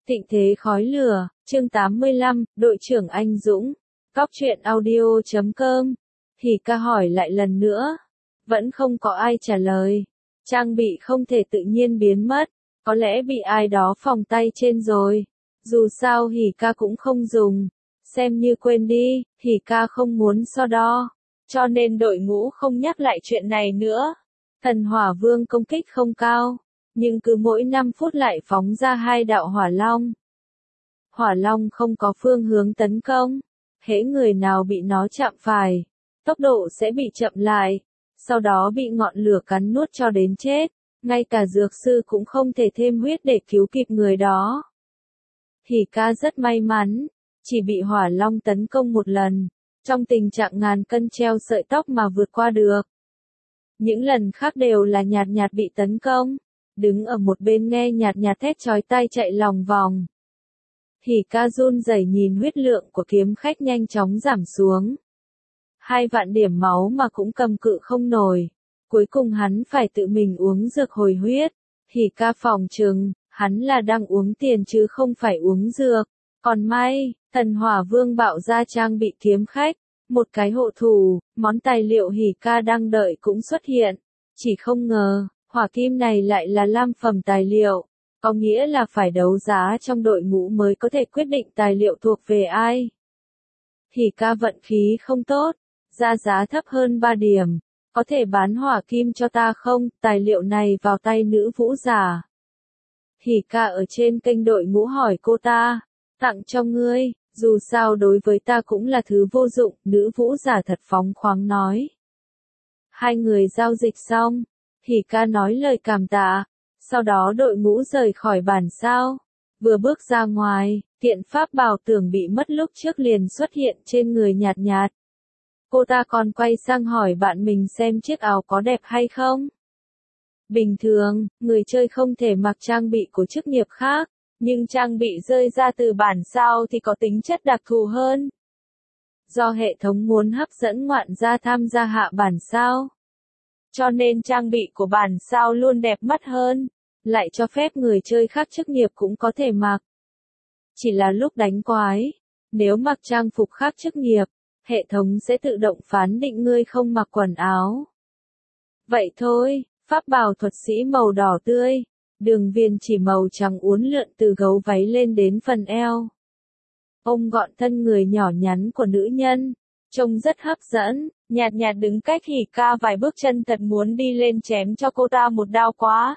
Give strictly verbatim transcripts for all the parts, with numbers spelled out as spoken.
Thịnh thế khói lửa, chương tám mươi lăm, đội trưởng anh Dũng. Cóc truyện audio chấm com. Hỉ ca hỏi lại lần nữa. Vẫn không có ai trả lời. Trang bị không thể tự nhiên biến mất. Có lẽ bị ai đó phòng tay trên rồi. Dù sao Hỉ ca cũng không dùng. Xem như quên đi, Hỉ ca không muốn so đo. Cho nên đội ngũ không nhắc lại chuyện này nữa. Thần hỏa vương công kích không cao. Nhưng cứ mỗi năm phút lại phóng ra hai đạo hỏa long. Hỏa long không có phương hướng tấn công. Hễ người nào bị nó chạm phải, tốc độ sẽ bị chậm lại. Sau đó bị ngọn lửa cắn nuốt cho đến chết. Ngay cả dược sư cũng không thể thêm huyết để cứu kịp người đó. Hỉ ca rất may mắn. Chỉ bị hỏa long tấn công một lần. Trong tình trạng ngàn cân treo sợi tóc mà vượt qua được. Những lần khác đều là nhạt nhạt bị tấn công. Đứng ở một bên nghe nhạt nhạt thét chói tai chạy lòng vòng. Hỉ ca run rẩy nhìn huyết lượng của kiếm khách nhanh chóng giảm xuống. Hai vạn điểm máu mà cũng cầm cự không nổi. Cuối cùng hắn phải tự mình uống dược hồi huyết. Hỉ ca phòng trừng, hắn là đang uống tiền chứ không phải uống dược. Còn may, thần hỏa vương bạo ra trang bị kiếm khách. Một cái hộ thủ, món tài liệu Hỉ ca đang đợi cũng xuất hiện. Chỉ không ngờ, hỏa kim này lại là lam phẩm tài liệu. Có nghĩa là phải đấu giá trong đội ngũ mới có thể quyết định tài liệu thuộc về ai. Hỉ ca vận khí không tốt, ra giá thấp hơn ba điểm. Có thể bán hỏa kim cho ta không? Tài liệu này vào tay nữ vũ giả. Hỉ ca ở trên kênh đội ngũ hỏi cô ta, tặng cho ngươi, dù sao đối với ta cũng là thứ vô dụng, nữ vũ giả thật phóng khoáng nói. Hai người giao dịch xong, Hỉ ca nói lời cảm tạ, sau đó đội ngũ rời khỏi bản sao. Vừa bước ra ngoài, kiện pháp bào tưởng bị mất lúc trước liền xuất hiện trên người nhạt nhạt. Cô ta còn quay sang hỏi bạn mình xem chiếc áo có đẹp hay không. Bình thường, người chơi không thể mặc trang bị của chức nghiệp khác, nhưng trang bị rơi ra từ bản sao thì có tính chất đặc thù hơn. Do hệ thống muốn hấp dẫn ngoạn gia tham gia hạ bản sao. Cho nên trang bị của bản sao luôn đẹp mắt hơn, lại cho phép người chơi khác chức nghiệp cũng có thể mặc. Chỉ là lúc đánh quái, nếu mặc trang phục khác chức nghiệp, hệ thống sẽ tự động phán định ngươi không mặc quần áo. Vậy thôi, pháp bào thuật sĩ màu đỏ tươi, đường viền chỉ màu trắng uốn lượn từ gấu váy lên đến phần eo. Ôm gọn thân người nhỏ nhắn của nữ nhân, trông rất hấp dẫn. Nhạt nhạt đứng cách Hỉ ca vài bước chân thật muốn đi lên chém cho cô ta một đao quá.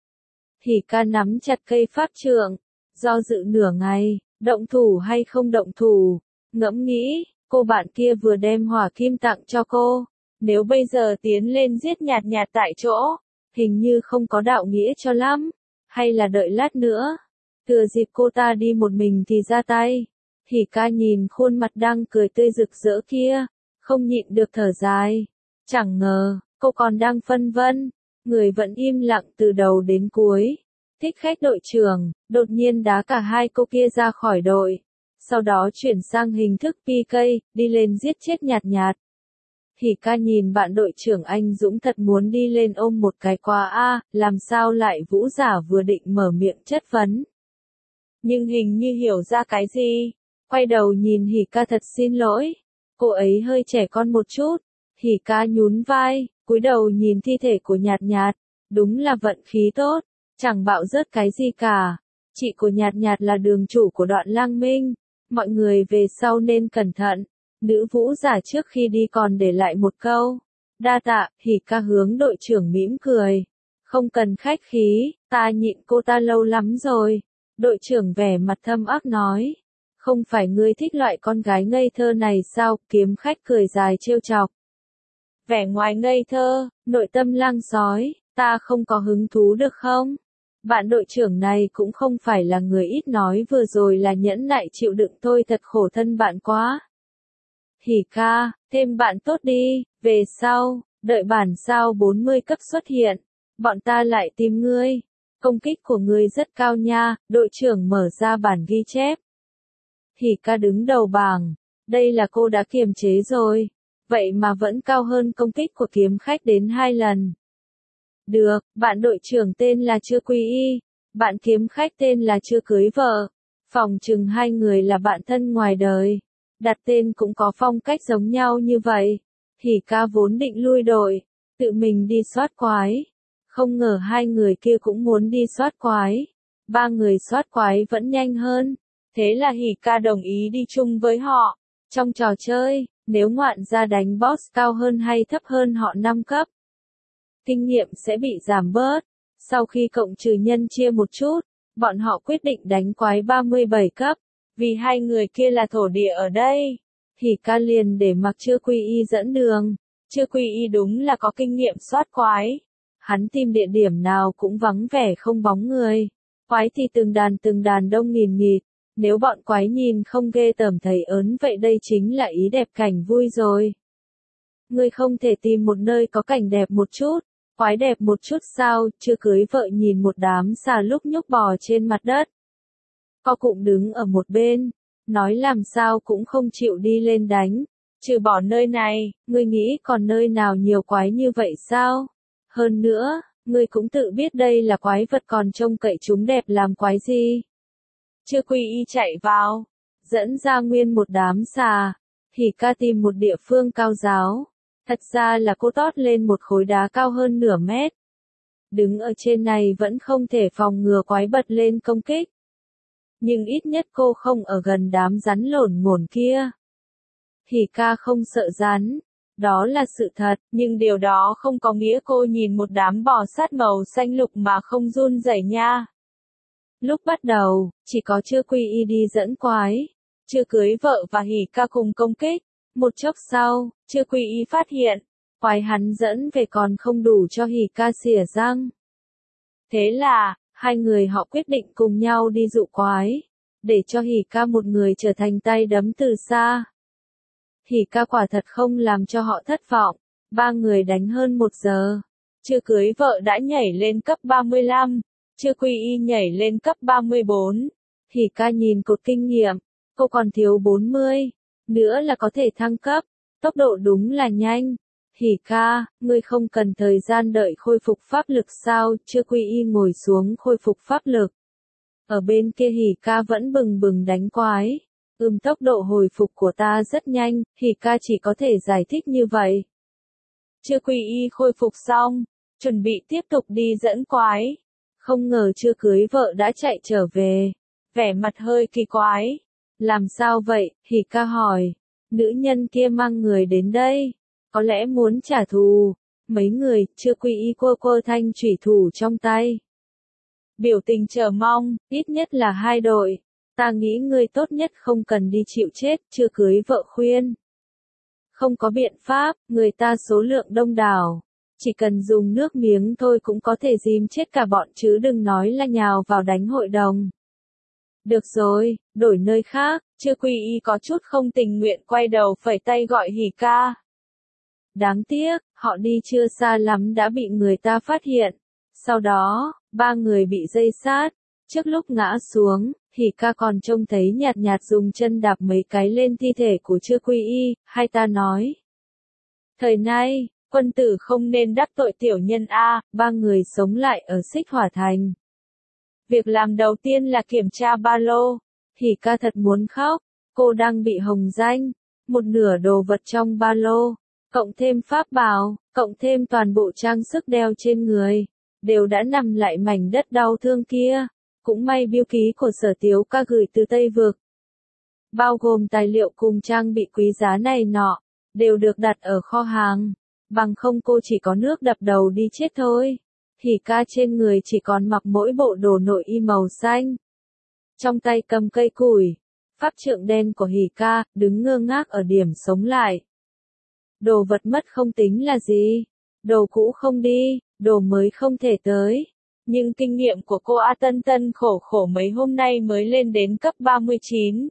Hỉ ca nắm chặt cây pháp trượng, do dự nửa ngày, động thủ hay không động thủ, ngẫm nghĩ, cô bạn kia vừa đem hỏa kim tặng cho cô, nếu bây giờ tiến lên giết nhạt nhạt tại chỗ, hình như không có đạo nghĩa cho lắm, hay là đợi lát nữa, thừa dịp cô ta đi một mình thì ra tay. Hỉ ca nhìn khuôn mặt đang cười tươi rực rỡ kia, không nhịn được thở dài. Chẳng ngờ, cô còn đang phân vân, người vẫn im lặng từ đầu đến cuối. Thích khách đội trưởng, đột nhiên đá cả hai cô kia ra khỏi đội. Sau đó chuyển sang hình thức pê ca, đi lên giết chết nhạt nhạt. Hỉ ca nhìn bạn đội trưởng anh Dũng thật muốn đi lên ôm một cái qua a, làm sao lại vũ giả vừa định mở miệng chất vấn. Nhưng hình như hiểu ra cái gì, quay đầu nhìn Hỉ ca thật xin lỗi. Cô ấy hơi trẻ con một chút. Hỉ ca nhún vai, cúi đầu nhìn thi thể của nhạt nhạt. Đúng là vận khí tốt, chẳng bạo rớt cái gì cả. Chị của nhạt nhạt là đường chủ của đoạn Lang Minh. Mọi người về sau nên cẩn thận. Nữ vũ giả trước khi đi còn để lại một câu. Đa tạ. Hỉ ca hướng đội trưởng mỉm cười. Không cần khách khí, ta nhịn cô ta lâu lắm rồi. Đội trưởng vẻ mặt thâm ác nói. Không phải ngươi thích loại con gái ngây thơ này sao? Kiếm khách cười dài trêu chọc. Vẻ ngoài ngây thơ, nội tâm lang sói, ta không có hứng thú được không? Bạn đội trưởng này cũng không phải là người ít nói, vừa rồi là nhẫn nại chịu đựng thôi, thật khổ thân bạn quá. Hỉ ca, thêm bạn tốt đi, về sau, đợi bản sao bốn mươi cấp xuất hiện, bọn ta lại tìm ngươi. Công kích của ngươi rất cao nha. Đội trưởng mở ra bản ghi chép. Hỉ ca đứng đầu bảng, đây là cô đã kiềm chế rồi, vậy mà vẫn cao hơn công kích của kiếm khách đến hai lần. Được, bạn đội trưởng tên là chưa quy y, bạn kiếm khách tên là chưa cưới vợ, Phòng chừng hai người là bạn thân ngoài đời. Đặt tên cũng có phong cách giống nhau như vậy. Hỉ ca vốn định lui đội, tự mình đi soát quái. Không ngờ hai người kia cũng muốn đi soát quái. Ba người soát quái vẫn nhanh hơn. Thế là Hỉ ca đồng ý đi chung với họ. Trong trò chơi, nếu ngoạn gia đánh boss cao hơn hay thấp hơn họ năm cấp, kinh nghiệm sẽ bị giảm bớt. Sau khi cộng trừ nhân chia một chút, bọn họ quyết định đánh quái ba mươi bảy cấp. Vì hai người kia là thổ địa ở đây, thì ca liền để mặc Chư Quy Y dẫn đường. Chư Quy Y đúng là có kinh nghiệm soát quái. Hắn tìm địa điểm nào cũng vắng vẻ không bóng người. Quái thì từng đàn từng đàn đông nghìn nghịt. Nếu bọn quái nhìn không ghê tởm thấy ớn vậy đây chính là ý đẹp cảnh vui rồi. Ngươi không thể tìm một nơi có cảnh đẹp một chút. Quái đẹp một chút sao? Chưa cưới vợ nhìn một đám xà lúc nhúc bò trên mặt đất. Co cụm đứng ở một bên, nói làm sao cũng không chịu đi lên đánh. Trừ bỏ nơi này, ngươi nghĩ còn nơi nào nhiều quái như vậy sao? Hơn nữa, ngươi cũng tự biết đây là quái vật còn trông cậy chúng đẹp làm quái gì. Chư Quy Y chạy vào, dẫn ra nguyên một đám xà. Hỉ ca tìm một địa phương cao giáo. Thật ra là cô tót lên một khối đá cao hơn nửa mét. Đứng ở trên này vẫn không thể phòng ngừa quái bật lên công kích. Nhưng ít nhất cô không ở gần đám rắn lổn ngổn kia. Hỉ ca không sợ rắn. Đó là sự thật, nhưng điều đó không có nghĩa cô nhìn một đám bò sát màu xanh lục mà không run rẩy nha. Lúc bắt đầu, chỉ có Chư Quy Y đi dẫn quái. Chưa cưới vợ và Hỉ ca cùng công kích. Một chốc sau, Chư Quy Y phát hiện, quái hắn dẫn về còn không đủ cho Hỉ ca xỉa răng. Thế là, hai người họ quyết định cùng nhau đi dụ quái, để cho Hỉ ca một người trở thành tay đấm từ xa. Hỉ ca quả thật không làm cho họ thất vọng, ba người đánh hơn một giờ. Chưa cưới vợ đã nhảy lên cấp ba mươi lăm, Chư Quy Y nhảy lên cấp ba mươi bốn. Hỉ ca nhìn cột kinh nghiệm, cô còn thiếu bốn mươi. Nữa là có thể thăng cấp, tốc độ đúng là nhanh. Hỉ ca, ngươi không cần thời gian đợi khôi phục pháp lực sao? Chư Quy Y ngồi xuống khôi phục pháp lực. Ở bên kia Hỉ ca vẫn bừng bừng đánh quái. Ừm tốc độ hồi phục của ta rất nhanh, Hỉ ca chỉ có thể giải thích như vậy. Chư Quy Y khôi phục xong, chuẩn bị tiếp tục đi dẫn quái. Không ngờ chưa cưới vợ đã chạy trở về, vẻ mặt hơi kỳ quái. Làm sao vậy? Hỉ ca hỏi. Nữ nhân kia mang người đến đây. Có lẽ muốn trả thù. Mấy người, Chư Quy Y quơ quơ thanh chủy thủ trong tay. Biểu tình chờ mong, ít nhất là hai đội. Ta nghĩ ngươi tốt nhất không cần đi chịu chết, chưa cưới vợ khuyên. Không có biện pháp, người ta số lượng đông đảo. Chỉ cần dùng nước miếng thôi cũng có thể dìm chết cả bọn chứ đừng nói là nhào vào đánh hội đồng. Được rồi, đổi nơi khác. Chư Quy Y có chút không tình nguyện quay đầu phẩy tay gọi Hỉ ca. Đáng tiếc, họ đi chưa xa lắm đã bị người ta phát hiện. Sau đó, ba người bị dây sát. Trước lúc ngã xuống, Hỉ ca còn trông thấy nhạt nhạt dùng chân đạp mấy cái lên thi thể của Chư Quy Y, hay ta nói. Thời nay, quân tử không nên đắc tội tiểu nhân A, ba người sống lại ở Xích Hỏa Thành. Việc làm đầu tiên là kiểm tra ba lô. Hỉ ca thật muốn khóc, cô đang bị hồng danh. Một nửa đồ vật trong ba lô, cộng thêm pháp bảo, cộng thêm toàn bộ trang sức đeo trên người, đều đã nằm lại mảnh đất đau thương kia. Cũng may bưu ký của Sở Tiếu ca gửi từ Tây Vực, bao gồm tài liệu cùng trang bị quý giá này nọ, đều được đặt ở kho hàng. Bằng không cô chỉ có nước đập đầu đi chết thôi. Hỉ ca trên người chỉ còn mặc mỗi bộ đồ nội y màu xanh. Trong tay cầm cây củi. Pháp trượng đen của Hỉ ca, đứng ngơ ngác ở điểm sống lại. Đồ vật mất không tính là gì. Đồ cũ không đi, đồ mới không thể tới. Nhưng kinh nghiệm của cô A Tân Tân khổ khổ mấy hôm nay mới lên đến cấp ba mươi chín.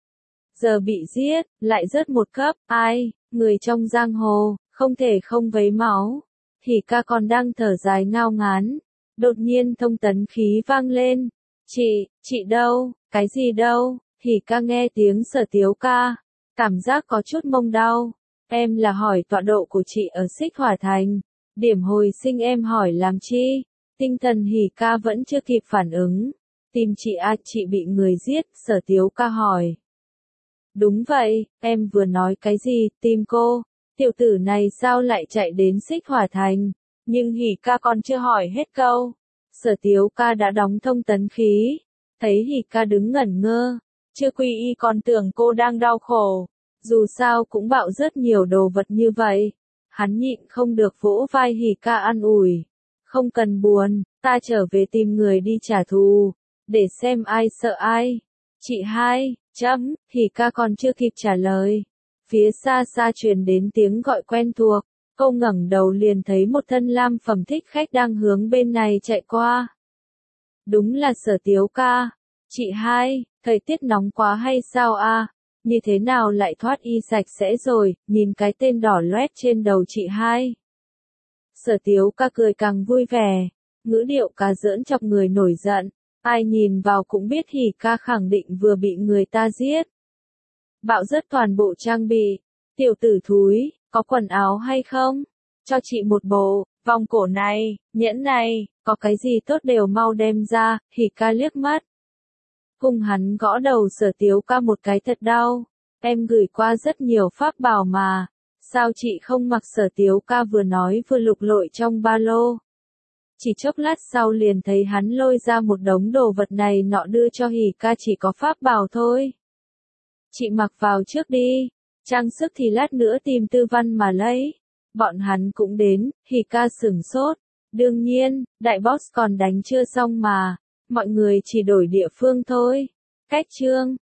Giờ bị giết, lại rớt một cấp, ai, người trong giang hồ, không thể không vấy máu. Hỉ ca còn đang thở dài ngao ngán. Đột nhiên thông tấn khí vang lên. Chị, chị đâu, cái gì đâu? Hỉ ca nghe tiếng Sở Tiếu ca. Cảm giác có chút mông đau. Em là hỏi tọa độ của chị ở Xích Hỏa Thành. Điểm hồi sinh em hỏi làm chi? Tinh thần Hỉ ca vẫn chưa kịp phản ứng. Tìm chị à, chị bị người giết, Sở Tiếu ca hỏi. Đúng vậy, em vừa nói cái gì, tìm cô, tiểu tử này sao lại chạy đến Xích Hỏa Thành, nhưng Hỉ ca còn chưa hỏi hết câu. Sở Tiếu ca đã đóng thông tấn khí, thấy Hỉ ca đứng ngẩn ngơ, chưa quy y còn tưởng cô đang đau khổ, dù sao cũng bạo rất nhiều đồ vật như vậy. Hắn nhịn không được vỗ vai Hỉ ca an ủi, không cần buồn, ta trở về tìm người đi trả thù, để xem ai sợ ai. Chị hai, chấm, Hỉ ca còn chưa kịp trả lời. Phía xa xa truyền đến tiếng gọi quen thuộc, cô ngẩng đầu liền thấy một thân lam phẩm thích khách đang hướng bên này chạy qua. Đúng là Sở Tiếu ca. Chị hai, thời tiết nóng quá hay sao a? Như thế nào lại thoát y sạch sẽ rồi, nhìn cái tên đỏ loét trên đầu chị hai. Sở Tiếu ca cười càng vui vẻ, ngữ điệu cá giỡn chọc người nổi giận, ai nhìn vào cũng biết Hỉ ca khẳng định vừa bị người ta giết. Bạo rất toàn bộ trang bị, tiểu tử thúi, có quần áo hay không? Cho chị một bộ, vòng cổ này, nhẫn này, có cái gì tốt đều mau đem ra, Hỉ ca liếc mắt. Hung hắn gõ đầu Sở Tiếu ca một cái thật đau, em gửi qua rất nhiều pháp bảo mà, sao chị không mặc? Sở Tiếu ca vừa nói vừa lục lội trong ba lô. Chỉ chốc lát sau liền thấy hắn lôi ra một đống đồ vật này nọ đưa cho Hỉ ca, chỉ có pháp bảo thôi. Chị mặc vào trước đi, trang sức thì lát nữa tìm Tư Văn mà lấy. Bọn hắn cũng đến, Hỉ ca sửng sốt. Đương nhiên, đại boss còn đánh chưa xong mà, mọi người chỉ đổi địa phương thôi. Cách chương